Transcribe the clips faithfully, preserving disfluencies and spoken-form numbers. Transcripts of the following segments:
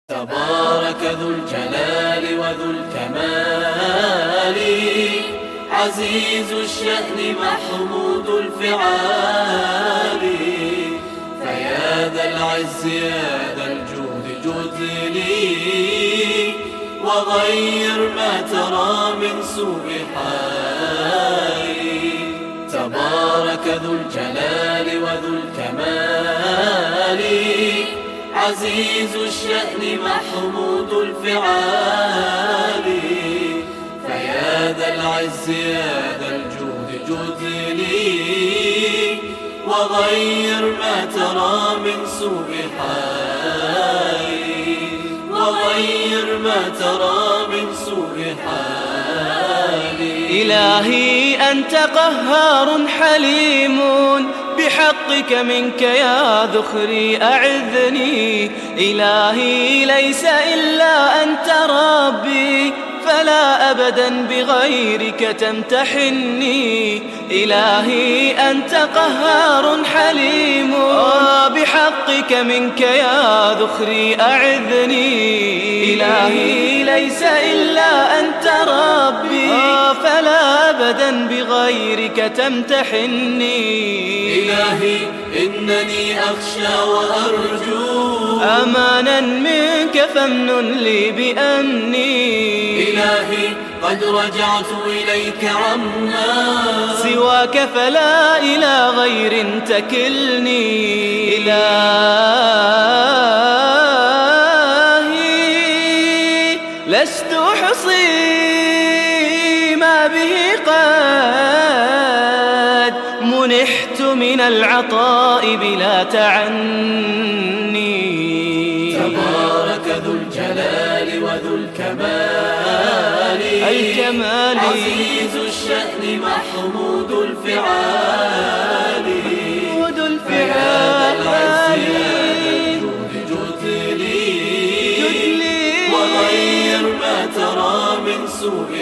تبارك ذو الجلال وذو الكمال، عزيز الشأن محمود الفعال. فيا ذا العز يا ذا الجود جد لي، وغير ما ترى من سوء حالي. تبارك ذو الجلال وذو الكمال، عزيز الشأن محمود الفعال. فيا ذا العز يا ذا الجود جد لي، وغير ما ترى من سوء حالي. وغير ما ترى من سوء حالي. إلهي أنت قهار حليم، بحقك منك يا ذخري أعذني. إلهي ليس إلا أنت ربي، فلا أبدا بغيرك تمتحني. إلهي أنت قهار حليم، بحقك منك يا ذخري أعذني. إلهي ليس إلا أنت ربي، فلا أبدا بغيرك تمتحني. إلهي إنني أخشى وأرجو أمانا منك فامنن لي بأني. إلهي قد رجعت إليك عما سواك، فلا إلى غير تكلني. إلهي لست أحصي ما به قد منحت من العطاء بلا تعني. تبارك ذو الجلال وذو الكمال، الكمال عزيز الشأن محمود الفعال. محمود الفعال. وغير ما ترى من سوء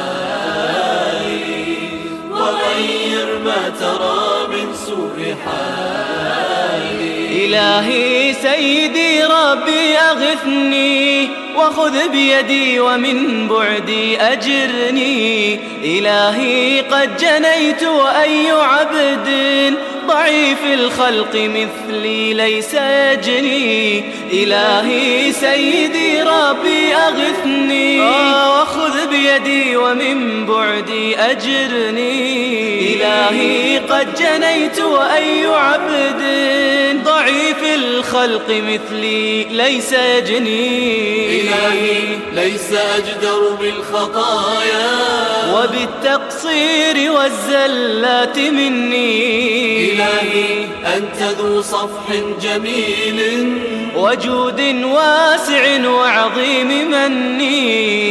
حالي. وغير ما ترى من سوء حالي. إلهي سيدي ربي أغثني، وخذ بيدي ومن بعدي أجرني. إلهي قد جنيت وأي عبد ضعيف الخلق مثلي ليس يجني. إلهي سيدي ربي أغثني، وخذ بيدي ومن بعدي أجرني. إلهي قد جنيت وأي عبد ضعيف الخلق مثلي ليس يجني. إلهي ليس أجدر بالخطايا وبالتقصير والزلات مني. إلهي أنت ذو صفح جميل وجود واسع وعظيم مني.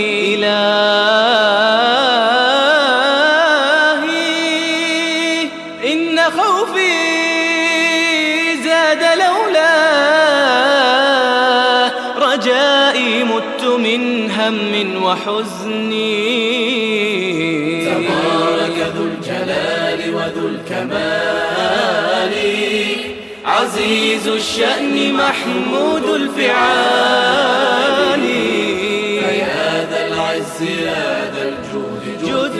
إلهي إن خوفي زاد لولا رجائي، مت من هم وحزني. تبارك ذو الجلال وذو الكمال، عزيز الشأن محمود الفعال. فيا ذا العز يا ذا الجود جد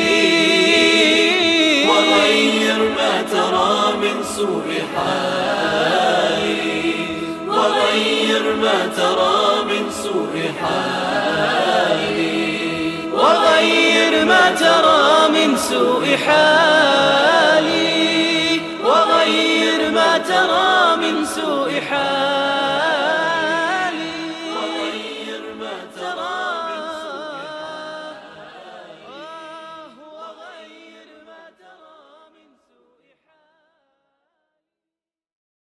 لي، وغير ما ترى من سوء حالي. وغير ما ترى من سوء حالي. وغير ما ترى من سوء حالي.